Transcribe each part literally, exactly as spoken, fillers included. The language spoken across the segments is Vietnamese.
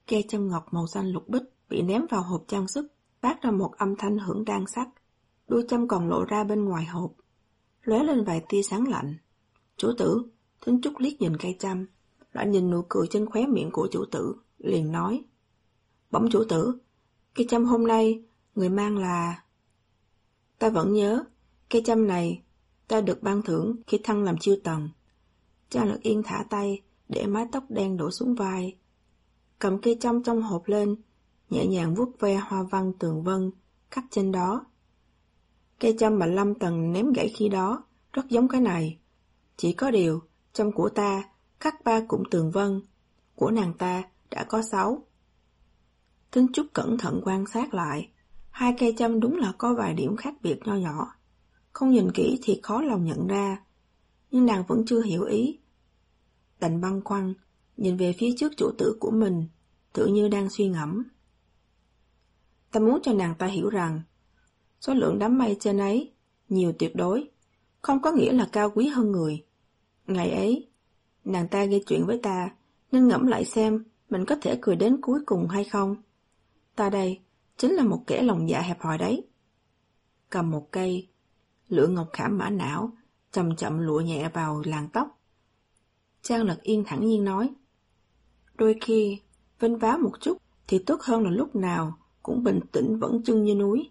Cây châm ngọc màu xanh lục bích bị ném vào hộp trang sức, phát ra một âm thanh hưởng đang sắc. Đuôi châm còn lộ ra bên ngoài hộp, lóe lên vài tia sáng lạnh. Chủ tử, Thính Trúc liếc nhìn cây châm, lại nhìn nụ cười trên khóe miệng của chủ tử, liền nói: Bẩm chủ tử, cây châm hôm nay người mang là... Ta vẫn nhớ, cây châm này ta được ban thưởng khi thăng làm chiêu tần. Trang Lực Yên thả tay, để mái tóc đen đổ xuống vai, cầm cây châm trong hộp lên, nhẹ nhàng vuốt ve hoa văn tường vân khắc trên đó. Cây châm mà Lâm Tần ném gãy khi đó rất giống cái này, chỉ có điều châm của ta khắc ba cụm tường vân, của nàng ta đã có sáu. Thính Trúc cẩn thận quan sát lại, hai cây châm đúng là có vài điểm khác biệt nho nhỏ, không nhìn kỹ thì khó lòng nhận ra, nhưng nàng vẫn chưa hiểu ý. Đành băn khoăn nhìn về phía trước chủ tử của mình, tự như đang suy ngẫm. Ta muốn cho nàng ta hiểu rằng số lượng đám mây trên ấy nhiều tuyệt đối, không có nghĩa là cao quý hơn người. Ngày ấy, nàng ta gây chuyện với ta, nên ngẫm lại xem mình có thể cười đến cuối cùng hay không. Ta đây chính là một kẻ lòng dạ hẹp hòi đấy. Cầm một cây lửa ngọc khảm mã não, chậm chậm lụa nhẹ vào làn tóc. Trang Lật Yên thẳng nhiên nói: Đôi khi vênh váo một chút thì tốt hơn là lúc nào cũng bình tĩnh vững chưng như núi.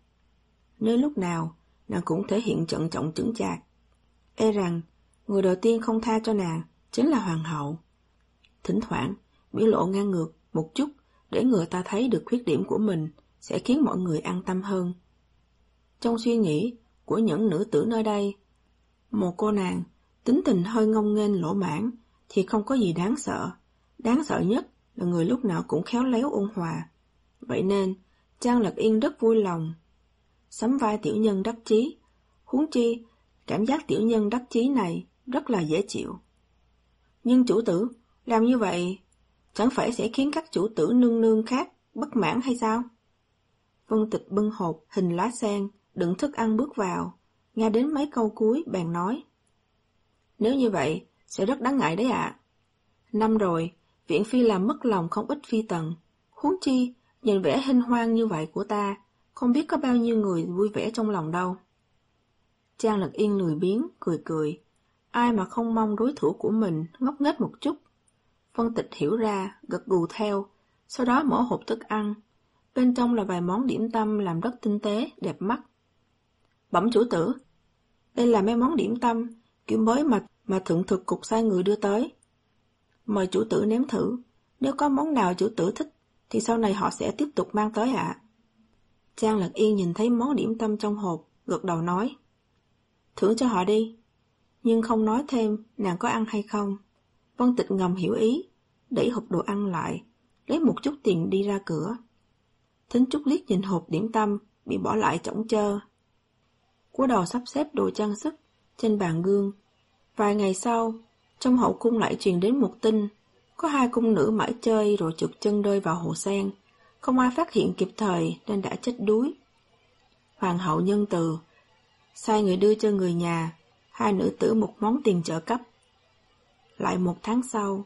Nếu lúc nào nàng cũng thể hiện trân trọng chững chạc, e rằng người đầu tiên không tha cho nàng chính là hoàng hậu. Thỉnh thoảng biểu lộ ngang ngược một chút để người ta thấy được khuyết điểm của mình sẽ khiến mọi người an tâm hơn. Trong suy nghĩ của những nữ tử nơi đây, một cô nàng tính tình hơi ngông nghênh lỗ mãn thì không có gì đáng sợ. Đáng sợ nhất là người lúc nào cũng khéo léo ôn hòa. Vậy nên Trang Lật Yên rất vui lòng sắm vai tiểu nhân đắc chí, huống chi cảm giác tiểu nhân đắc chí này rất là dễ chịu. Nhưng chủ tử làm như vậy chẳng phải sẽ khiến các chủ tử nương nương khác bất mãn hay sao? Vân Tịch bưng hộp hình lá sen đựng thức ăn bước vào, nghe đến mấy câu cuối bèn nói: Nếu như vậy sẽ rất đáng ngại đấy ạ. Năm rồi Viện Phi làm mất lòng không ít phi tần, huống chi nhìn vẻ hinh hoang như vậy của ta, không biết có bao nhiêu người vui vẻ trong lòng đâu. Trang Lật Yên lười biếng cười cười, ai mà không mong đối thủ của mình ngốc nghếch một chút. Vân Tịch hiểu ra, gật gù theo, sau đó mở hộp thức ăn. Bên trong là vài món điểm tâm làm rất tinh tế, đẹp mắt. Bẩm chủ tử, đây là mấy món điểm tâm kiểu mới mà mà thượng thực cục sai người đưa tới. Mời chủ tử nếm thử, nếu có món nào chủ tử thích thì sau này họ sẽ tiếp tục mang tới ạ. Trang Lật Yên nhìn thấy món điểm tâm trong hộp, gật đầu nói: Thưởng cho họ đi. Nhưng không nói thêm nàng có ăn hay không. Vân Tịch ngầm hiểu ý, đẩy hộp đồ ăn lại, lấy một chút tiền đi ra cửa. Thính Trúc liếc nhìn hộp điểm tâm bị bỏ lại chổng chơ, cúi đầu sắp xếp đồ trang sức trên bàn gương. Vài ngày sau, trong hậu cung lại truyền đến một tin, có hai cung nữ mãi chơi rồi trượt chân rơi vào hồ sen, không ai phát hiện kịp thời nên đã chết đuối. Hoàng hậu nhân từ sai người đưa cho người nhà hai nữ tử một món tiền trợ cấp. Lại một tháng sau,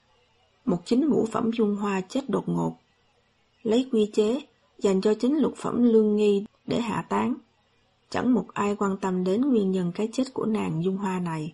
một chính ngũ phẩm dung hoa chết đột ngột, lấy quy chế dành cho chính lục phẩm lương nghi để hạ táng. Chẳng một ai quan tâm đến nguyên nhân cái chết của nàng dung hoa này.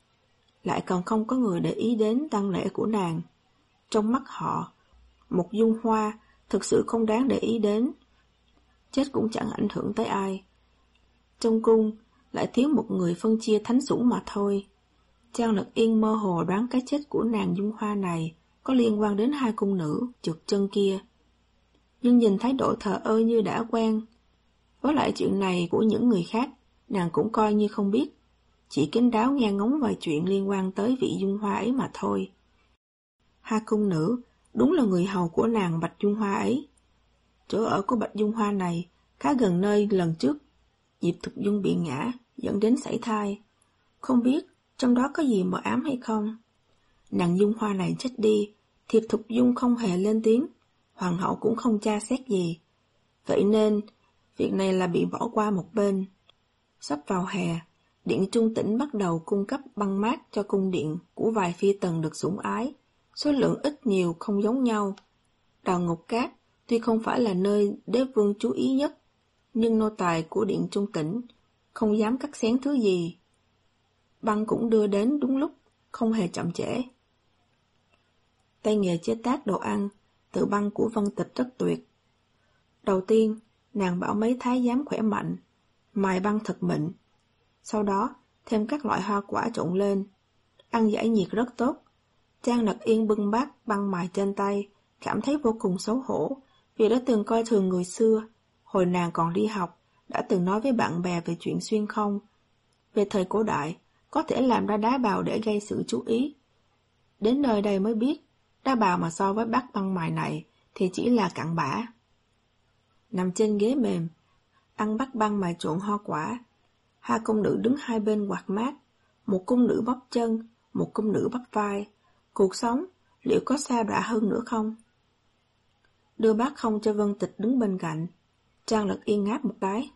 Lại còn không có người để ý đến tang lễ của nàng. Trong mắt họ, một dung hoa thực sự không đáng để ý đến. Chết cũng chẳng ảnh hưởng tới ai. Trong cung lại thiếu một người phân chia thánh sủng mà thôi. Trang Lật Yên mơ hồ đoán cái chết của nàng dung hoa này có liên quan đến hai cung nữ trượt chân kia. Nhưng nhìn thái độ thờ ơ như đã quen, với lại chuyện này của những người khác, nàng cũng coi như không biết, chỉ kín đáo nghe ngóng vài chuyện liên quan tới vị dung hoa ấy mà thôi. Hai cung nữ đúng là người hầu của nàng Bạch Dung Hoa ấy. Chỗ ở của Bạch Dung Hoa này khá gần nơi lần trước Diệp Thục Dung bị ngã dẫn đến sảy thai. Không biết trong đó có gì mờ ám hay không. Nàng Dung Hoa này chết đi, Diệp Thục Dung không hề lên tiếng, hoàng hậu cũng không tra xét gì. Vậy nên việc này là bị bỏ qua một bên. Sắp vào hè, Điện Trung Tĩnh bắt đầu cung cấp băng mát cho cung điện của vài phi tần được sủng ái. Số lượng ít nhiều không giống nhau, Đào Ngọc Cát tuy không phải là nơi đế vương chú ý nhất, nhưng nô tài của Điện Trung Tỉnh không dám cắt xén thứ gì. Băng cũng đưa đến đúng lúc, không hề chậm trễ. Tay nghề chế tác đồ ăn từ băng của Vân Tịch rất tuyệt. Đầu tiên, nàng bảo mấy thái giám khỏe mạnh, mài băng thật mịn. Sau đó, thêm các loại hoa quả trộn lên. Ăn giải nhiệt rất tốt. Trang Lật Yên bưng bát băng mài trên tay, cảm thấy vô cùng xấu hổ, vì đã từng coi thường người xưa. Hồi nàng còn đi học, đã từng nói với bạn bè về chuyện xuyên không. Về thời cổ đại, có thể làm ra đá bào để gây sự chú ý. Đến nơi đây mới biết, đá bào mà so với bát băng mài này thì chỉ là cặn bã. Nằm trên ghế mềm, ăn bát băng mài trộn hoa quả. Hai cung nữ đứng hai bên quạt mát, một cung nữ bắp chân, một cung nữ bắp vai. Cuộc sống liệu có xa đọa hơn nữa không? Đưa bát không cho Vân Tịch đứng bên cạnh. Trang Lật Yên ngáp một cái.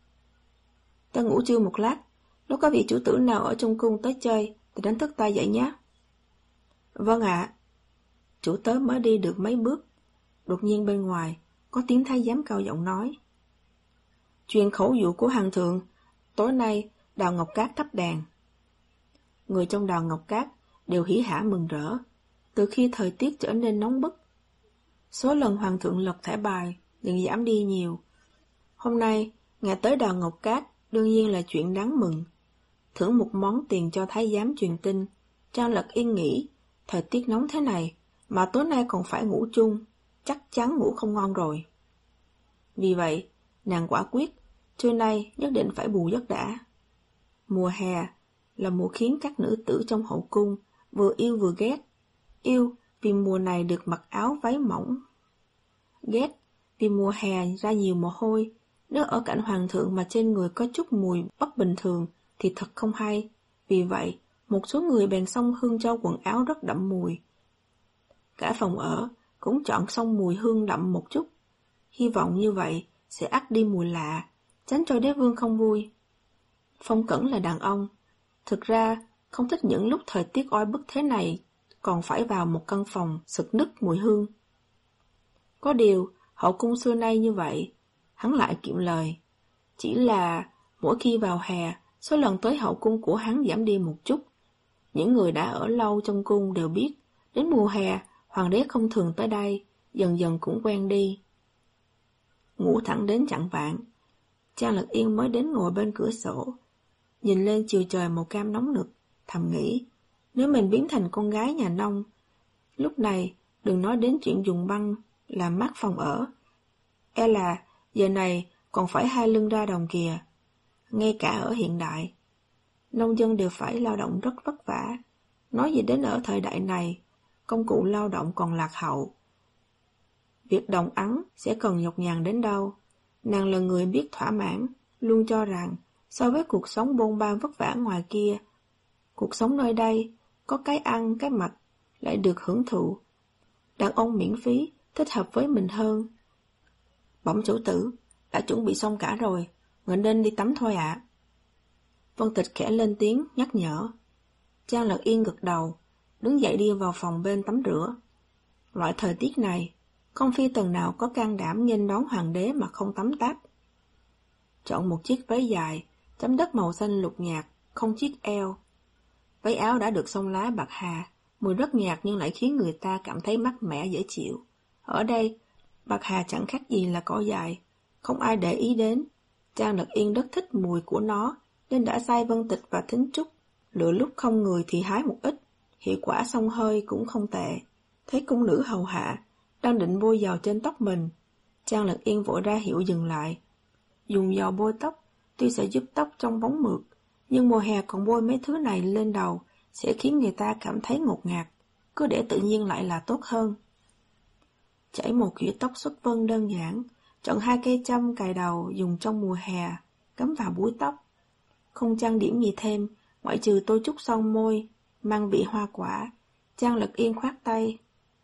Ta ngủ trưa một lát, nếu có vị chủ tử nào ở trong cung tới chơi thì đánh thức ta dậy nhé. Vâng ạ. Chủ tớ mới đi được mấy bước, đột nhiên bên ngoài có tiếng thái giám cao giọng nói. Truyền khẩu dụ của hoàng thượng, tối nay Đào Ngọc Cát thắp đèn. Người trong Đào Ngọc Cát đều hỉ hả mừng rỡ, từ khi thời tiết trở nên nóng bức. Số lần hoàng thượng lật thẻ bài liền giảm đi nhiều. Hôm nay, ngài tới Đào Ngọc Cát đương nhiên là chuyện đáng mừng. Thưởng một món tiền cho thái giám truyền tin, Trang Lật Yên nghĩ, thời tiết nóng thế này, mà tối nay còn phải ngủ chung, chắc chắn ngủ không ngon rồi. Vì vậy, nàng quả quyết, trưa nay nhất định phải bù giấc đã. Mùa hè là mùa khiến các nữ tử trong hậu cung vừa yêu vừa ghét. Yêu vì mùa này được mặc áo váy mỏng. Ghét vì mùa hè ra nhiều mồ hôi, nếu ở cạnh hoàng thượng mà trên người có chút mùi bất bình thường thì thật không hay. Vì vậy, một số người bèn xông hương cho quần áo rất đậm mùi. Cả phòng ở cũng chọn xông mùi hương đậm một chút. Hy vọng như vậy sẽ ắt đi mùi lạ, tránh cho đế vương không vui. Phong Cẩn là đàn ông, thực ra không thích những lúc thời tiết oi bức thế này còn phải vào một căn phòng sực nức mùi hương. Có điều, hậu cung xưa nay như vậy, hắn lại kiệm lời. Chỉ là mỗi khi vào hè, số lần tới hậu cung của hắn giảm đi một chút. Những người đã ở lâu trong cung đều biết, đến mùa hè, hoàng đế không thường tới đây, dần dần cũng quen đi. Ngủ thẳng đến chạng vạng, Trang Lật Yên mới đến ngồi bên cửa sổ, nhìn lên chiều trời màu cam nóng nực, thầm nghĩ, nếu mình biến thành con gái nhà nông, lúc này đừng nói đến chuyện dùng băng làm mát phòng ở. E là giờ này còn phải hai lưng ra đồng kìa. Ngay cả ở hiện đại, nông dân đều phải lao động rất vất vả. Nói gì đến ở thời đại này, công cụ lao động còn lạc hậu. Việc đồng ắng sẽ cần nhọc nhằn đến đâu. Nàng là người biết thỏa mãn, luôn cho rằng so với cuộc sống bôn ba vất vả ngoài kia, cuộc sống nơi đây có cái ăn, cái mặc, lại được hưởng thụ. Đàn ông miễn phí thích hợp với mình hơn. Bẩm chủ tử, đã chuẩn bị xong cả rồi, người nên đi tắm thôi ạ. À. Vân Tịch khẽ lên tiếng nhắc nhở. Trang Lật Yên gật đầu, đứng dậy đi vào phòng bên tắm rửa. Loại thời tiết này, con phi tần nào có can đảm nghênh đón hoàng đế mà không tắm táp. Chọn một chiếc váy dài, chấm đất màu xanh lục nhạt, không chiếc eo. Váy áo đã được xông lá bạc hà, mùi rất nhạt nhưng lại khiến người ta cảm thấy mát mẻ dễ chịu. Ở đây, bạc hà chẳng khác gì là cỏ dài, không ai để ý đến. Trang Lật Yên rất thích mùi của nó, nên đã sai Vân Tịch và Thính Trúc lựa lúc không người thì hái một ít, hiệu quả xông hơi cũng không tệ. Thấy cung nữ hầu hạ đang định bôi dầu trên tóc mình, Trang Lật Yên vội ra hiệu dừng lại. Dùng dầu bôi tóc tuy sẽ giúp tóc trông bóng mượt, nhưng mùa hè còn bôi mấy thứ này lên đầu sẽ khiến người ta cảm thấy ngột ngạt, cứ để tự nhiên lại là tốt hơn. Chảy một kiểu tóc xuất vân đơn giản, chọn hai cây châm cài đầu dùng trong mùa hè, cắm vào búi tóc. Không trang điểm gì thêm, ngoại trừ tô chút son môi, mang vị hoa quả. Trang Lật Yên khoát tay.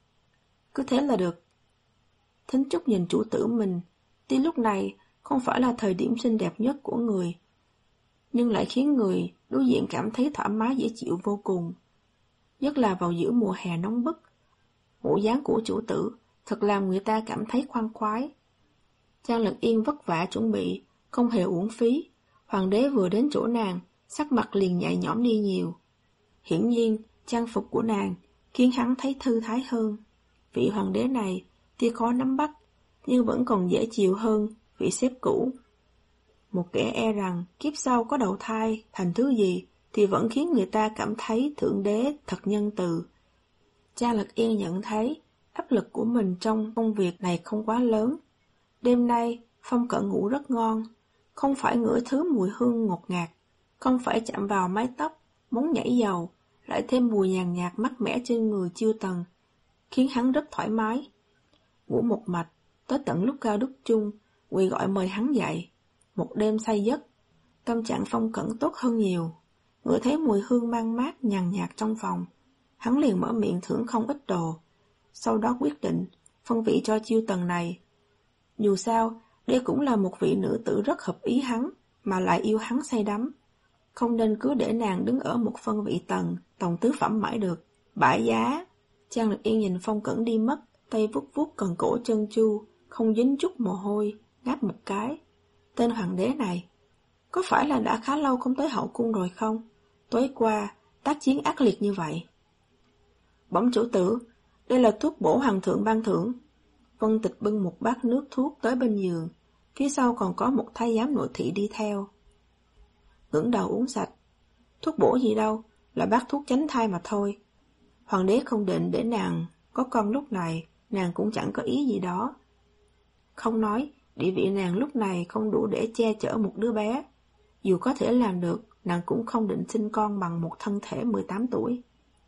Cứ thế là được. Thính Trúc nhìn chủ tử mình, tuy lúc này không phải là thời điểm xinh đẹp nhất của người, nhưng lại khiến người đối diện cảm thấy thoải mái dễ chịu vô cùng. Nhất là vào giữa mùa hè nóng bức, bộ dáng của chủ tử thật làm người ta cảm thấy khoan khoái. Trang Lực Yên vất vả chuẩn bị, không hề uổng phí. Hoàng đế vừa đến chỗ nàng, sắc mặt liền nhẹ nhõm đi nhiều. Hiển nhiên, trang phục của nàng khiến hắn thấy thư thái hơn. Vị hoàng đế này tuy khó nắm bắt, nhưng vẫn còn dễ chịu hơn vị sếp cũ. Một kẻ e rằng kiếp sau có đầu thai thành thứ gì thì vẫn khiến người ta cảm thấy thượng đế thật nhân từ. Trang Lực Yên nhận thấy áp lực của mình trong công việc này không quá lớn. Đêm nay, Phong Cẩn ngủ rất ngon, không phải ngửi thứ mùi hương ngọt ngạt, không phải chạm vào mái tóc, móng nhảy dầu, lại thêm mùi nhàn nhạt mát mẻ trên người Chiêu Tần, khiến hắn rất thoải mái. Ngủ một mạch, tới tận lúc Cao Đức Chung quỳ gọi mời hắn dậy. Một đêm say giấc, tâm trạng Phong Cẩn tốt hơn nhiều. Ngửi thấy mùi hương mang mát nhàn nhạt trong phòng, hắn liền mở miệng thưởng không ít đồ. Sau đó quyết định phân vị cho Chiêu Tần này. Dù sao, đây cũng là một vị nữ tử rất hợp ý hắn, mà lại yêu hắn say đắm. Không nên cứ để nàng đứng ở một phân vị tầng, tòng tứ phẩm mãi được. Bãi giá! Trang Lực Yên nhìn Phong Cẩn đi mất, tay vuốt vuốt cần cổ chân chu, không dính chút mồ hôi, ngáp một cái. Tên hoàng đế này, có phải là đã khá lâu không tới hậu cung rồi không? Tối qua, tác chiến ác liệt như vậy. Bẩm chủ tử, đây là thuốc bổ hoàng thượng ban thưởng. Vân Tịch bưng một bát nước thuốc tới bên giường, phía sau còn có một thái giám nội thị đi theo. Ngẩng đầu uống sạch. Thuốc bổ gì đâu, là bát thuốc tránh thai mà thôi. Hoàng đế không định để nàng có con lúc này, nàng cũng chẳng có ý gì đó. Không nói, địa vị nàng lúc này không đủ để che chở một đứa bé. Dù có thể làm được, nàng cũng không định sinh con bằng một thân thể mười tám tuổi.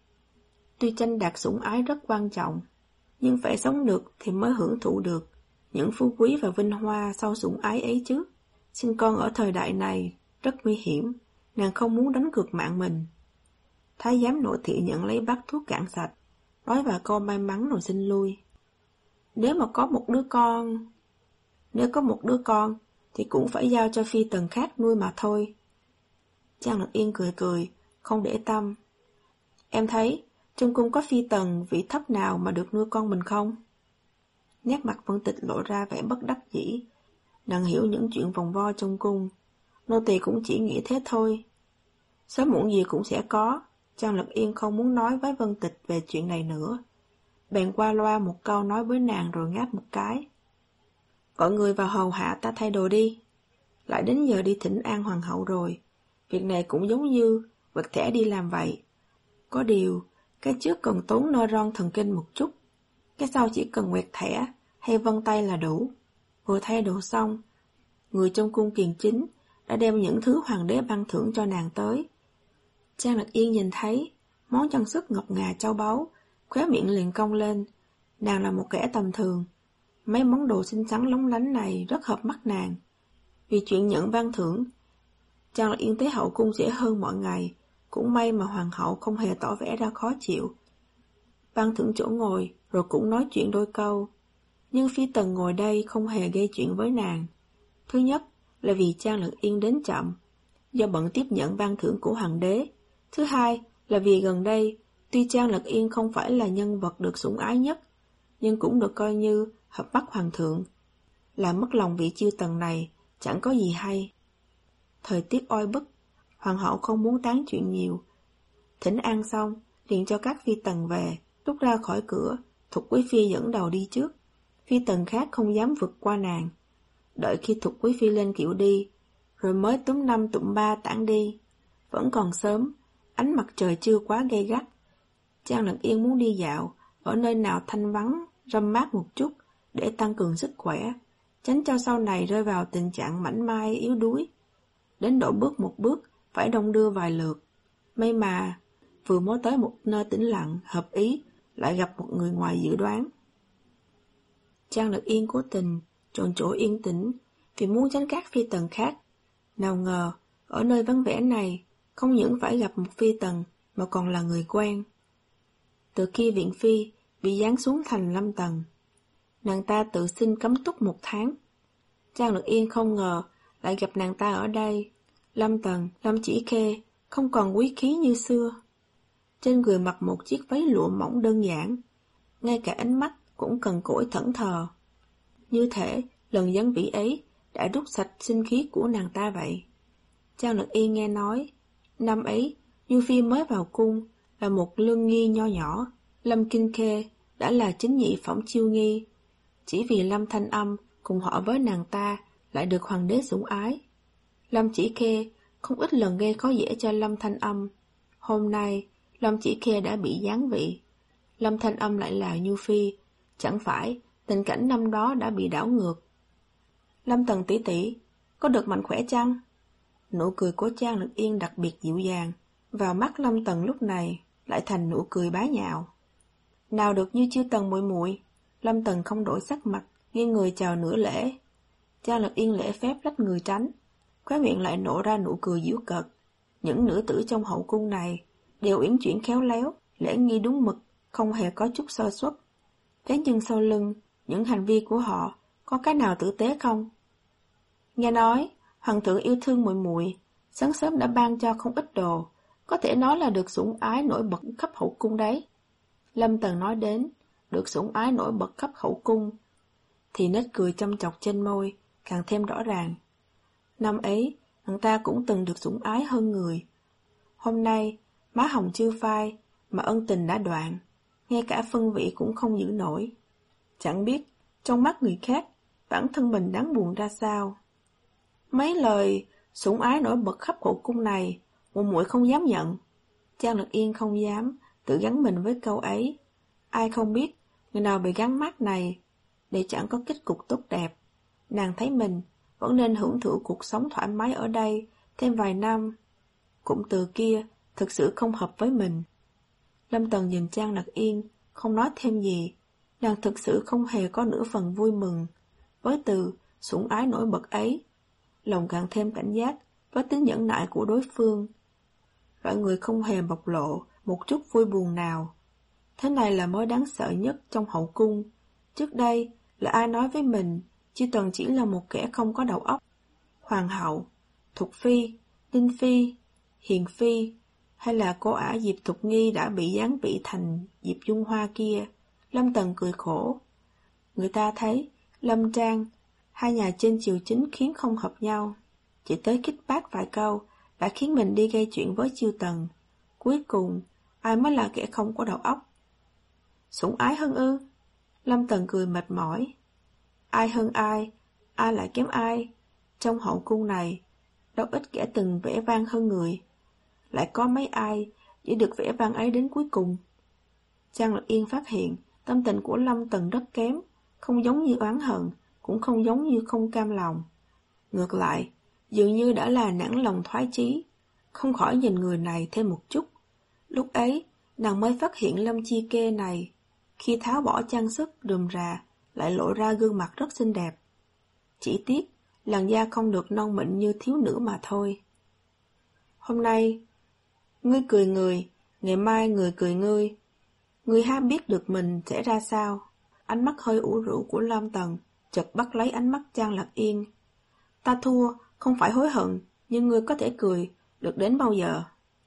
Tuy tranh đạt sủng ái rất quan trọng, nhưng phải sống được thì mới hưởng thụ được những phú quý và vinh hoa sau sủng ái ấy chứ. Sinh con ở thời đại này rất nguy hiểm, nàng không muốn đánh cược mạng mình. Thái giám nội thị nhận lấy bát thuốc cạn sạch, nói vài câu may mắn rồi xin lui. Nếu mà có một đứa con... Nếu có một đứa con, thì cũng phải giao cho phi tần khác nuôi mà thôi. Trang Lực Yên cười cười, không để tâm. Em thấy, trong cung có phi tần vị thấp nào mà được nuôi con mình không? Nét mặt Vân Tịch lộ ra vẻ bất đắc dĩ. Nàng hiểu những chuyện vòng vo trong cung. Nô tỳ cũng chỉ nghĩ thế thôi. Sớm muộn gì cũng sẽ có. Trang Lực Yên không muốn nói với Vân Tịch về chuyện này nữa. Bèn qua loa một câu nói với nàng rồi ngáp một cái. Gọi người vào hầu hạ ta thay đồ đi. Lại đến giờ đi thỉnh an hoàng hậu rồi. Việc này cũng giống như vật thẻ đi làm vậy. Có điều, cái trước cần tốn neuron thần kinh một chút. Cái sau chỉ cần quẹt thẻ hay vân tay là đủ. Vừa thay đồ xong, người trong cung Kiền Chính đã đem những thứ hoàng đế ban thưởng cho nàng tới. Trang Lực Yên nhìn thấy món trang sức ngọc ngà châu báu, khóe miệng liền cong lên. Nàng là một kẻ tầm thường. Mấy món đồ xinh xắn lóng lánh này rất hợp mắt nàng. Vì chuyện nhận ban thưởng, Trang Lực Yên tới hậu cung dễ hơn mọi ngày. Cũng may mà hoàng hậu không hề tỏ vẻ ra khó chịu. Ban thưởng chỗ ngồi rồi cũng nói chuyện đôi câu. Nhưng phi tần ngồi đây không hề gây chuyện với nàng. Thứ nhất là vì Trang Lực Yên đến chậm, do bận tiếp nhận ban thưởng của hoàng đế. Thứ hai là vì gần đây, tuy Trang Lực Yên không phải là nhân vật được sủng ái nhất, nhưng cũng được coi như hợp mắt hoàng thượng. Làm mất lòng vị Chiêu Tần này chẳng có gì hay. Thời tiết oi bức, hoàng hậu không muốn tán chuyện nhiều. Thỉnh an xong, liền cho các phi tần về. Lúc ra khỏi cửa, Thục Quý Phi dẫn đầu đi trước. Phi tần khác không dám vượt qua nàng. Đợi khi Thục Quý Phi lên kiệu đi, rồi mới túm năm tụm ba tản đi. Vẫn còn sớm, ánh mặt trời chưa quá gay gắt. Trang Lực Yên muốn đi dạo ở nơi nào thanh vắng, râm mát một chút để tăng cường sức khỏe, tránh cho sau này rơi vào tình trạng mảnh mai yếu đuối. Đến độ bước một bước phải đong đưa vài lượt. May mà vừa mới tới một nơi tĩnh lặng hợp ý, lại gặp một người ngoài dự đoán. Trang Lực Yên cố tình chọn chỗ yên tĩnh vì muốn tránh các phi tần khác. Nào ngờ ở nơi vắng vẻ này không những phải gặp một phi tần mà còn là người quen. Từ khi viện phi bị giáng xuống thành Lâm Tần, nàng ta tự xin cấm túc một tháng. Trang Lực Yên không ngờ lại gặp nàng ta ở đây. Lâm Tần, Lâm Chỉ Khê không còn quý khí như xưa. Trên người mặc một chiếc váy lụa mỏng đơn giản, ngay cả ánh mắt cũng cần cỗi thẫn thờ. Như thể lần dấn vĩ ấy đã rút sạch sinh khí của nàng ta vậy. Trang Lực Yên nghe nói, năm ấy Như Phi mới vào cung là một lương nghi nho nhỏ, Lâm Kinh Khê đã là chính nhị phẩm chiêu nghi. Chỉ vì Lâm Thanh Âm cùng họ với nàng ta lại được hoàng đế sủng ái. Lâm Chỉ Khê không ít lần gây khó dễ cho Lâm Thanh Âm. Hôm nay Lâm Chỉ Khê đã bị giáng vị, Lâm Thanh Âm lại là Như Phi, chẳng phải tình cảnh năm đó đã bị đảo ngược. Lâm Tần tỷ tỷ, có được mạnh khỏe chăng? Nụ cười của Trang Lực Yên đặc biệt dịu dàng, vào mắt Lâm Tần lúc này lại thành nụ cười bá nhạo. Nào được như Chiêu Tần muội muội. Lâm Tần không đổi sắc mặt, nghiêng người chào nửa lễ. Trang Lực Yên lễ phép lách người tránh, khóe miệng lại nổ ra nụ cười giễu cợt. Những nữ tử trong hậu cung này đều uyển chuyển khéo léo, lễ nghi đúng mực, không hề có chút sơ suất. Thế nhưng sau lưng, những hành vi của họ có cái nào tử tế không? Nghe nói, hoàng thượng yêu thương muội muội, sáng sớm đã ban cho không ít đồ, có thể nói là được sủng ái nổi bật khắp hậu cung đấy. Lâm Tần nói đến, được sủng ái nổi bật khắp hậu cung, thì nét cười châm chọc trên môi càng thêm rõ ràng. Năm ấy, nàng ta cũng từng được sủng ái hơn người. Hôm nay, má hồng chưa phai, mà ân tình đã đoạn, ngay cả phân vị cũng không giữ nổi. Chẳng biết, trong mắt người khác, bản thân mình đáng buồn ra sao. Mấy lời sủng ái nổi bật khắp hậu cung này, muội muội không dám nhận. Trang Lực Yên không dám tự gắn mình với câu ấy. Ai không biết, người nào bị gắn mác này, để chẳng có kết cục tốt đẹp. Nàng thấy mình vẫn nên hưởng thụ cuộc sống thoải mái ở đây thêm vài năm. Cụm từ kia thực sự không hợp với mình. Lâm Tần nhìn Trang Lực Yên, không nói thêm gì. Nàng thực sự không hề có nửa phần vui mừng với từ sủng ái nổi bật ấy. Lòng càng thêm cảnh giác với tính nhẫn nại của đối phương. Loại người không hề bộc lộ một chút vui buồn nào. Thế này là mới đáng sợ nhất trong hậu cung. Trước đây là ai nói với mình Chiêu Tần chỉ là một kẻ không có đầu óc. Hoàng hậu, Thục Phi, Ninh Phi, Hiền Phi, hay là cô ả Diệp Thục Nghi đã bị giáng vị thành Diệp Dung Hoa kia. Lâm Tần cười khổ. Người ta thấy Lâm Trang, hai nhà trên triều chính khiến không hợp nhau. Chỉ tới khích bác vài câu đã khiến mình đi gây chuyện với Chiêu Tần. Cuối cùng, ai mới là kẻ không có đầu óc? Sủng ái hơn ư? Lâm Tần cười mệt mỏi. Ai hơn ai, ai lại kém ai? Trong hậu cung này, đâu ít kẻ từng vẻ vang hơn người. Lại có mấy ai giữ được vẻ vang ấy đến cuối cùng? Trang Lực Yên phát hiện tâm tình của Lâm Tần rất kém, không giống như oán hận, cũng không giống như không cam lòng. Ngược lại, dường như đã là nản lòng thoái chí, không khỏi nhìn người này thêm một chút. Lúc ấy, nàng mới phát hiện Lâm Chi Kê này, khi tháo bỏ trang sức rườm rà, lại lộ ra gương mặt rất xinh đẹp. Chỉ tiếc, làn da không được non mịn như thiếu nữ mà thôi. Hôm nay, ngươi cười người, ngày mai người cười ngươi. Ngươi há biết được mình sẽ ra sao? Ánh mắt hơi ủ rũ của Lâm Tần chợt bắt lấy ánh mắt Trang Lực Yên. Ta thua, không phải hối hận, nhưng ngươi có thể cười, được đến bao giờ?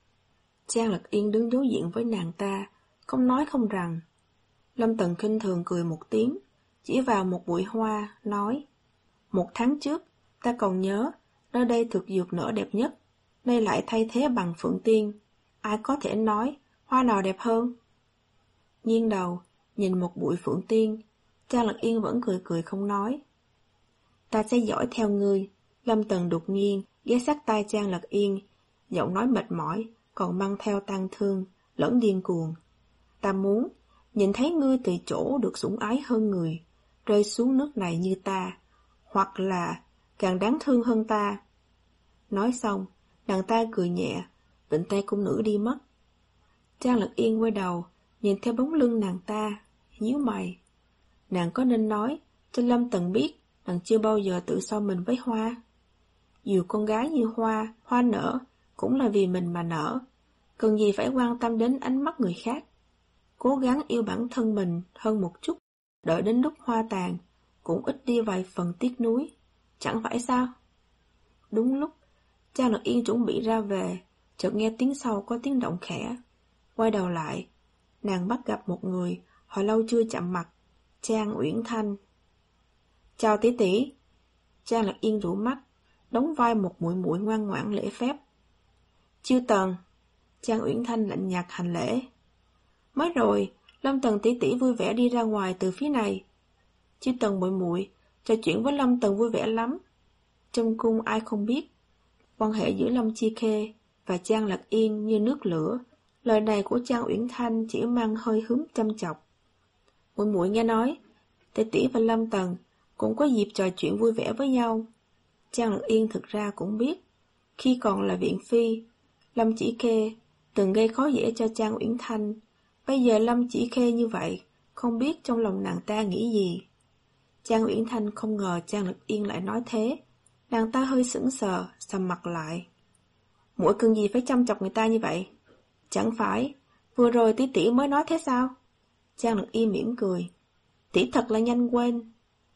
Trang Lực Yên đứng đối diện với nàng ta, không nói không rằng. Lâm Tần khinh thường cười một tiếng, chỉ vào một bụi hoa, nói: Một tháng trước, ta còn nhớ, nơi đây thực dược nở đẹp nhất, nay lại thay thế bằng phượng tiên. Ai có thể nói, hoa nào đẹp hơn? Nghiêng đầu, nhìn một bụi phượng tiên, Trang Lực Yên vẫn cười cười không nói. Ta sẽ dõi theo ngươi. Lâm Tần đột nhiên ghé sát tai Trang Lực Yên, giọng nói mệt mỏi, còn mang theo tang thương, lẫn điên cuồng. Ta muốn nhìn thấy ngươi từ chỗ được sủng ái hơn người, rơi xuống nước này như ta, hoặc là càng đáng thương hơn ta. Nói xong, nàng ta cười nhẹ, vịnh tay cung nữ đi mất. Trang Lực Yên quay đầu, nhìn theo bóng lưng nàng ta, nhíu mày. Nàng có nên nói cho Lâm Tần biết nàng chưa bao giờ tự so mình với hoa? Dù con gái như hoa, hoa nở cũng là vì mình mà nở, cần gì phải quan tâm đến ánh mắt người khác. Cố gắng yêu bản thân mình hơn một chút, đợi đến lúc hoa tàn, cũng ít đi vài phần tiếc nuối, chẳng phải sao? Đúng lúc, Trang Lực Yên chuẩn bị ra về, chợt nghe tiếng sau có tiếng động khẽ. Quay đầu lại, nàng bắt gặp một người, hồi lâu chưa chạm mặt, Trang Uyển Thanh. Chào tỷ tỷ. Trang Lạc Yên rủ mắt, đóng vai một muội muội ngoan ngoãn lễ phép. Chiêu Tần. Trang Uyển Thanh lạnh nhạt hành lễ. Mới rồi, Lâm Tần tỷ tỷ vui vẻ đi ra ngoài từ phía này. Chiêu Tần muội muội trò chuyện với Lâm Tần vui vẻ lắm. Trong cung ai không biết, quan hệ giữa Lâm Chi Khê và Trang Lạc Yên như nước lửa. Lời này của Trang Uyển Thanh chỉ mang hơi hướng châm chọc. Muội muội nghe nói, tỷ tỷ và Lâm Tần cũng có dịp trò chuyện vui vẻ với nhau. Trang Lạc Yên thực ra cũng biết, khi còn là viện phi, Lâm Chỉ Khê từng gây khó dễ cho Trang Uyển Thanh. Bây giờ Lâm Chỉ Khê như vậy, không biết trong lòng nàng ta nghĩ gì. Trang Uyển Thanh không ngờ Trang Lạc Yên lại nói thế. Nàng ta hơi sững sờ, sầm mặt lại. Muội cần gì phải chăm chọc người ta như vậy? Chẳng phải, vừa rồi tỷ tỷ mới nói thế sao? Trang Lạc Yên mỉm cười. Tỷ thật là nhanh quên.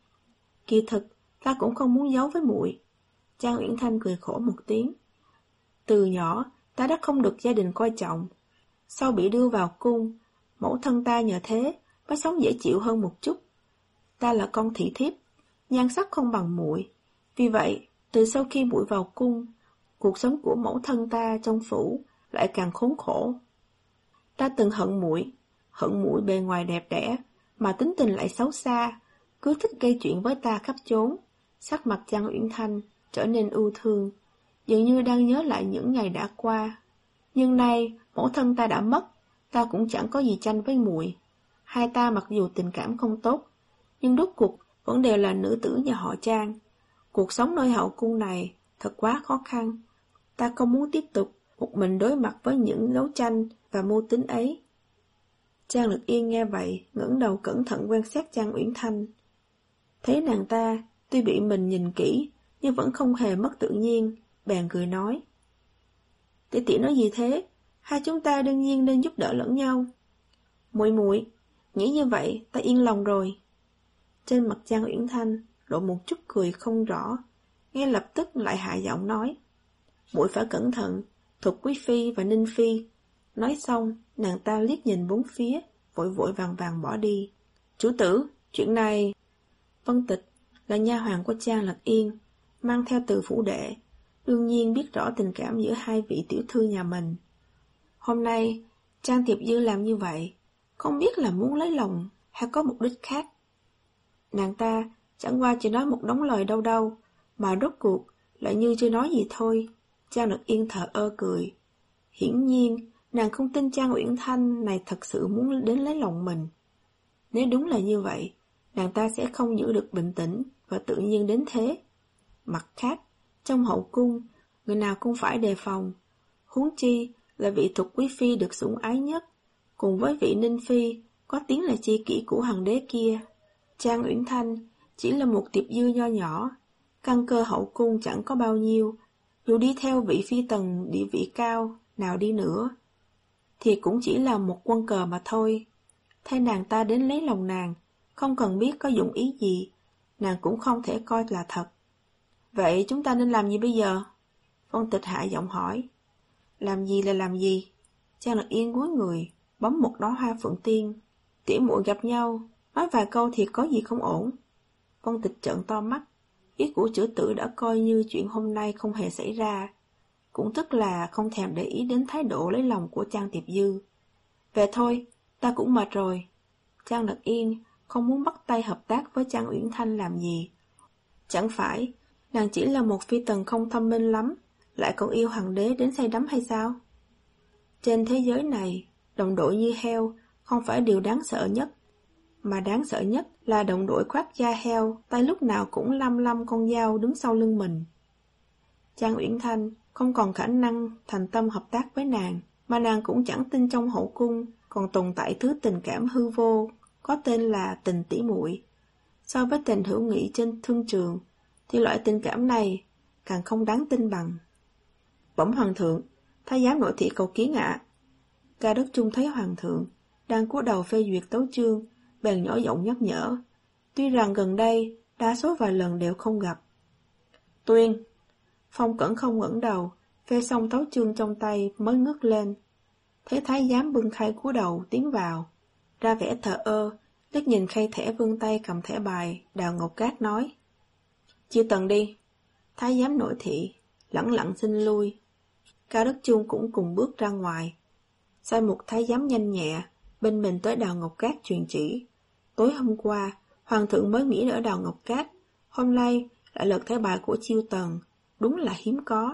Kỳ thực, ta cũng không muốn giấu với muội. Trang Uyển Thanh cười khổ một tiếng. Từ nhỏ, ta đã không được gia đình coi trọng. Sau bị đưa vào cung, mẫu thân ta nhờ thế mới sống dễ chịu hơn một chút. Ta là con thị thiếp, nhan sắc không bằng muội. Vì vậy, từ sau khi muội vào cung, cuộc sống của mẫu thân ta trong phủ lại càng khốn khổ. Ta từng hận muội, hận muội bề ngoài đẹp đẽ, mà tính tình lại xấu xa, cứ thích gây chuyện với ta khắp chốn. Sắc mặt Trang Uyển Thanh trở nên ưu thương, dường như đang nhớ lại những ngày đã qua. Nhưng nay, mẫu thân ta đã mất, ta cũng chẳng có gì tranh với muội. Hai ta mặc dù tình cảm không tốt, nhưng rốt cuộc vẫn đều là nữ tử nhà họ Trang. Cuộc sống nơi hậu cung này thật quá khó khăn. Ta không muốn tiếp tục một mình đối mặt với những đấu tranh và mưu tính ấy. Trang Lực Yên nghe vậy, ngẩng đầu cẩn thận quan sát Trang Uyển Thanh. Thấy nàng ta, tuy bị mình nhìn kỹ, nhưng vẫn không hề mất tự nhiên, bèn cười nói. Tỷ tỷ nói gì thế? Hai chúng ta đương nhiên nên giúp đỡ lẫn nhau. Muội muội, nghĩ như vậy ta yên lòng rồi. Trên mặt Trang Uyển Thanh lộ một chút cười không rõ, ngay lập tức lại hạ giọng nói. Muội phải cẩn thận, Thục Quý Phi và Ninh Phi. Nói xong, nàng ta liếc nhìn bốn phía, vội vội vàng vàng bỏ đi. Chủ tử, chuyện này... Vân Tịch là nha hoàn của Trang Lạc Yên, mang theo từ phủ đệ, đương nhiên biết rõ tình cảm giữa hai vị tiểu thư nhà mình. Hôm nay, Trang Tiệp Dư làm như vậy, không biết là muốn lấy lòng hay có mục đích khác. Nàng ta chẳng qua chỉ nói một đống lời đâu đâu, mà rốt cuộc lại như chưa nói gì thôi. Trang Lạc Yên thờ ơ cười. Hiển nhiên, nàng không tin Trang Uyển Thanh này thật sự muốn đến lấy lòng mình. Nếu đúng là như vậy, nàng ta sẽ không giữ được bình tĩnh và tự nhiên đến thế. Mặt khác, trong hậu cung, người nào cũng phải đề phòng. Huống chi là vị Thục Quý Phi được sủng ái nhất, cùng với vị Ninh Phi có tiếng là chi kỷ của hoàng đế kia. Trang Uyển Thanh chỉ là một tiệp dư nho nhỏ, căn cơ hậu cung chẳng có bao nhiêu, dù đi theo vị phi tần địa vị cao nào đi nữa, thì cũng chỉ là một quân cờ mà thôi. Thay nàng ta đến lấy lòng nàng, không cần biết có dụng ý gì, nàng cũng không thể coi là thật. Vậy chúng ta nên làm gì bây giờ? Vân Tịch hạ giọng hỏi. Làm gì là làm gì? Trang Lạc Yên cúi người, bấm một đóa hoa phượng tiên. Tỉ muội gặp nhau, nói vài câu thì có gì không ổn. Vân Tịch trợn to mắt, ý của chữ tử đã coi như chuyện hôm nay không hề xảy ra, cũng tức là không thèm để ý đến thái độ lấy lòng của Trang Tiệp Dư. Về thôi, ta cũng mệt rồi. Trang Lạc Yên không muốn bắt tay hợp tác với Trang Uyển Thanh làm gì. Chẳng phải, nàng chỉ là một phi tần không thông minh lắm, lại còn yêu hoàng đế đến say đắm hay sao? Trên thế giới này, đồng đội như heo không phải điều đáng sợ nhất, mà đáng sợ nhất là đồng đội khoác da heo, tay lúc nào cũng lăm lăm con dao đứng sau lưng mình. Trang Uyển Thanh không còn khả năng thành tâm hợp tác với nàng, mà nàng cũng chẳng tin trong hậu cung còn tồn tại thứ tình cảm hư vô, có tên là tình tỉ muội. So với tình hữu nghị trên thương trường, thì loại tình cảm này càng không đáng tin bằng. Bẩm hoàng thượng, thái giám nội thị cầu kiến ạ. Ca Đức Trung thấy hoàng thượng đang cúi đầu phê duyệt tấu chương, bèn nhỏ giọng nhắc nhở. Tuy rằng gần đây đa số vài lần đều không gặp. Tuyên. Phong Cẩn không ngẩng đầu, phê xong tấu chương trong tay mới ngước lên. Thấy thái giám bưng khay cúi đầu tiến vào, ra vẻ thờ ơ, liếc nhìn khay thẻ vươn tay cầm thẻ bài, Đào Ngọc Cát nói. Chiêu Tần đi. Thái giám nội thị, lẳng lặng xin lui. Cao Đức Chuông cũng cùng bước ra ngoài. Sai một thái giám nhanh nhẹ, bên mình tới Đào Ngọc Cát truyền chỉ. Tối hôm qua, Hoàng thượng mới nghỉ ở Đào Ngọc Cát, hôm nay lại lật thẻ bài của Chiêu Tần, đúng là hiếm có.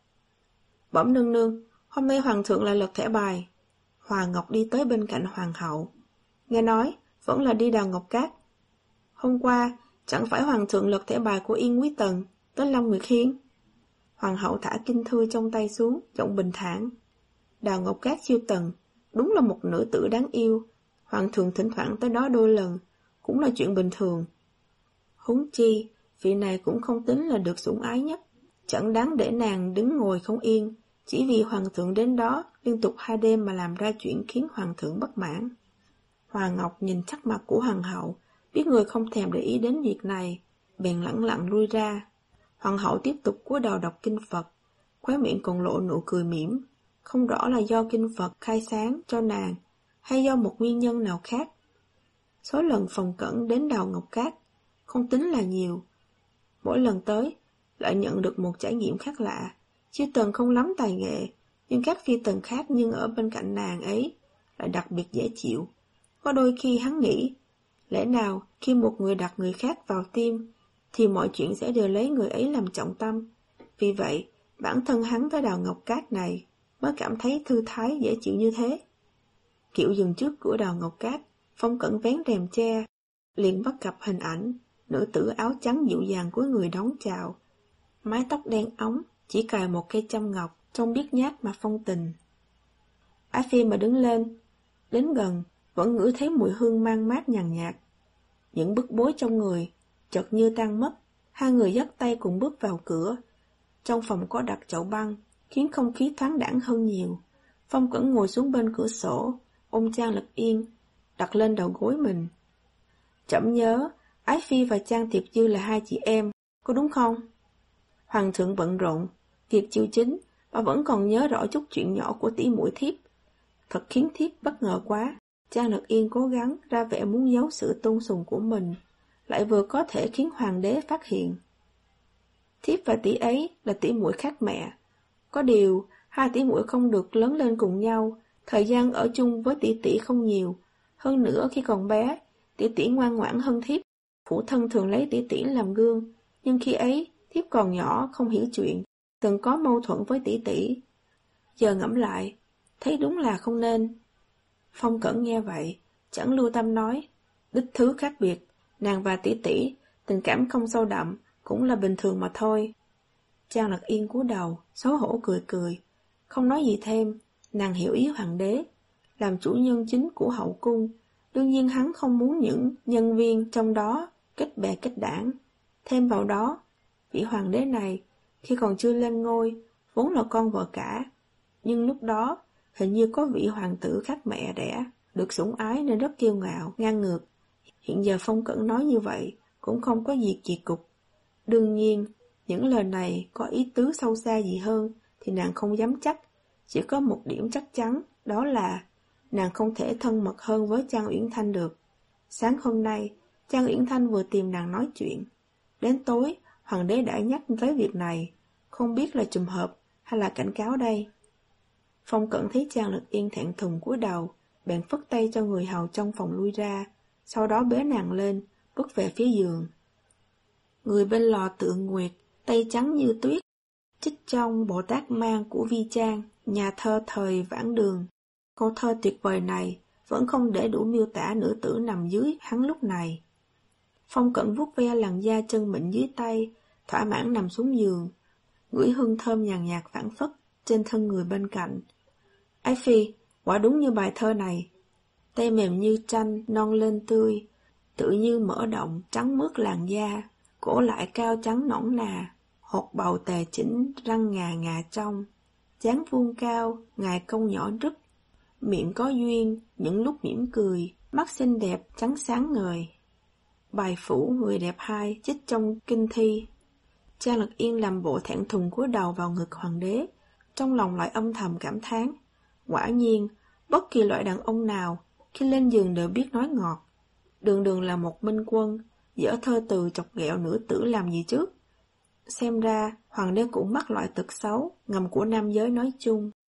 Bẩm nương nương, hôm nay Hoàng thượng lại lật thẻ bài. Hòa Ngọc đi tới bên cạnh Hoàng hậu. Nghe nói, vẫn là đi Đào Ngọc Cát. Hôm qua, chẳng phải Hoàng thượng lật thẻ bài của Yên Quý Tần, tới Long Nguyệt Hiên. Hoàng hậu thả kinh thư trong tay xuống, giọng bình thản. Đào Ngọc Cát Chiêu Tần, đúng là một nữ tử đáng yêu. Hoàng thượng thỉnh thoảng tới đó đôi lần, cũng là chuyện bình thường. Huống chi, vị này cũng không tính là được sủng ái nhất. Chẳng đáng để nàng đứng ngồi không yên, chỉ vì Hoàng thượng đến đó liên tục hai đêm mà làm ra chuyện khiến Hoàng thượng bất mãn. Hoàng Ngọc nhìn sắc mặt của Hoàng hậu, biết người không thèm để ý đến việc này, bèn lẳng lặng lui ra. Hoàng hậu tiếp tục cúi đầu đọc kinh Phật, khóe miệng còn lộ nụ cười mỉm, không rõ là do kinh Phật khai sáng cho nàng, hay do một nguyên nhân nào khác. Số lần Phòng Cẩn đến Đào Ngọc Cát không tính là nhiều. Mỗi lần tới, lại nhận được một trải nghiệm khác lạ. Chiêu Tần không lắm tài nghệ, nhưng các phi tần khác nhưng ở bên cạnh nàng ấy lại đặc biệt dễ chịu. Có đôi khi hắn nghĩ, lẽ nào khi một người đặt người khác vào tim, thì mọi chuyện sẽ đều lấy người ấy làm trọng tâm. Vì vậy, bản thân hắn tới Đào Ngọc Cát này mới cảm thấy thư thái dễ chịu như thế. Kiệu dừng trước cửa Đào Ngọc Cát, Phong Cẩn vén rèm che, liền bắt gặp hình ảnh nữ tử áo trắng dịu dàng của người đón chào. Mái tóc đen óng, chỉ cài một cây châm ngọc, trông biết nhát mà phong tình. Ái Phi mà đứng lên, đến gần, vẫn ngửi thấy mùi hương mang mát nhàn nhạt. Những bức bối trong người chợt như tan mất, hai người dắt tay cùng bước vào cửa. Trong phòng có đặt chậu băng, khiến không khí thoáng đãng hơn nhiều. Phong Cẩn ngồi xuống bên cửa sổ, ôm Trang Lực Yên, đặt lên đầu gối mình. Trẫm nhớ, Ái Phi và Trang Tiệp Dư là hai chị em, có đúng không? Hoàng thượng bận rộn, việc chiêu chính, và vẫn còn nhớ rõ chút chuyện nhỏ của tỷ muội thiếp. Thật khiến thiếp bất ngờ quá. Trang Lực Yên cố gắng ra vẻ muốn giấu sự tôn sùng của mình, lại vừa có thể khiến hoàng đế phát hiện. Thiếp và tỷ ấy là tỷ muội khác mẹ. Có điều, hai tỷ muội không được lớn lên cùng nhau, thời gian ở chung với tỷ tỷ không nhiều. Hơn nữa khi còn bé, tỷ tỷ ngoan ngoãn hơn thiếp. Phụ thân thường lấy tỷ tỷ làm gương, nhưng khi ấy, thiếp còn nhỏ không hiểu chuyện, từng có mâu thuẫn với tỷ tỷ. Giờ ngẫm lại, thấy đúng là không nên. Phong Cẩn nghe vậy, chẳng lưu tâm nói, đích thứ khác biệt, nàng và tỷ tỷ, tình cảm không sâu đậm, cũng là bình thường mà thôi. Trang Lật Yên cúi đầu, xấu hổ cười cười, không nói gì thêm. Nàng hiểu ý hoàng đế, làm chủ nhân chính của hậu cung, đương nhiên hắn không muốn những nhân viên trong đó kết bè kết đảng. Thêm vào đó, vị hoàng đế này, khi còn chưa lên ngôi, vốn là con vợ cả, nhưng lúc đó, hình như có vị hoàng tử khác mẹ đẻ, được sủng ái nên rất kiêu ngạo, ngang ngược. Hiện giờ Phong Cẩn nói như vậy, cũng không có gì kỳ cục. Đương nhiên, những lời này có ý tứ sâu xa gì hơn thì nàng không dám chắc. Chỉ có một điểm chắc chắn, đó là nàng không thể thân mật hơn với Trang Uyển Thanh được. Sáng hôm nay, Trang Uyển Thanh vừa tìm nàng nói chuyện. Đến tối, hoàng đế đã nhắc tới việc này, không biết là trùng hợp hay là cảnh cáo đây. Phong Cẩn thấy Trang Lực Yên thẹn thùng cúi đầu, bèn phất tay cho người hầu trong phòng lui ra, sau đó bế nàng lên, bước về phía giường. Người bên lò tượng nguyệt, tay trắng như tuyết, trích trong Bồ Tát Mang của Vi Trang, nhà thơ thời Vãn Đường. Câu thơ tuyệt vời này vẫn không để đủ miêu tả nữ tử nằm dưới hắn lúc này. Phong Cẩn vuốt ve làn da chân mịn dưới tay, thỏa mãn nằm xuống giường, ngửi hương thơm nhàn nhạt phảng phất trên thân người bên cạnh. Ái Phi, quả đúng như bài thơ này. Tay mềm như tranh, non lên tươi, tự như mở động, trắng mướt làn da, cổ lại cao trắng nõn nà, hột bầu tề chỉnh, răng ngà ngà trong, dáng vuông cao, ngài cong nhỏ rứt, miệng có duyên, những lúc mỉm cười, mắt xinh đẹp, trắng sáng ngời. Bài phủ người đẹp hai, trích trong kinh thi. Trang Lực Yên làm bộ thẹn thùng cúi đầu vào ngực hoàng đế, trong lòng lại âm thầm cảm thán. Quả nhiên, bất kỳ loại đàn ông nào, khi lên giường đều biết nói ngọt. Đường Đường là một minh quân, dở thơ từ chọc ghẹo nữ tử làm gì chứ? Xem ra, hoàng đế cũng mắc loại tật xấu, ngầm của nam giới nói chung.